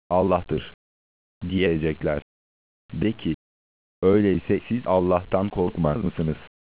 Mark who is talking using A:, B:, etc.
A: Allah'tır diyecekler. De ki, öyleyse siz Allah'tan korkmaz mısınız?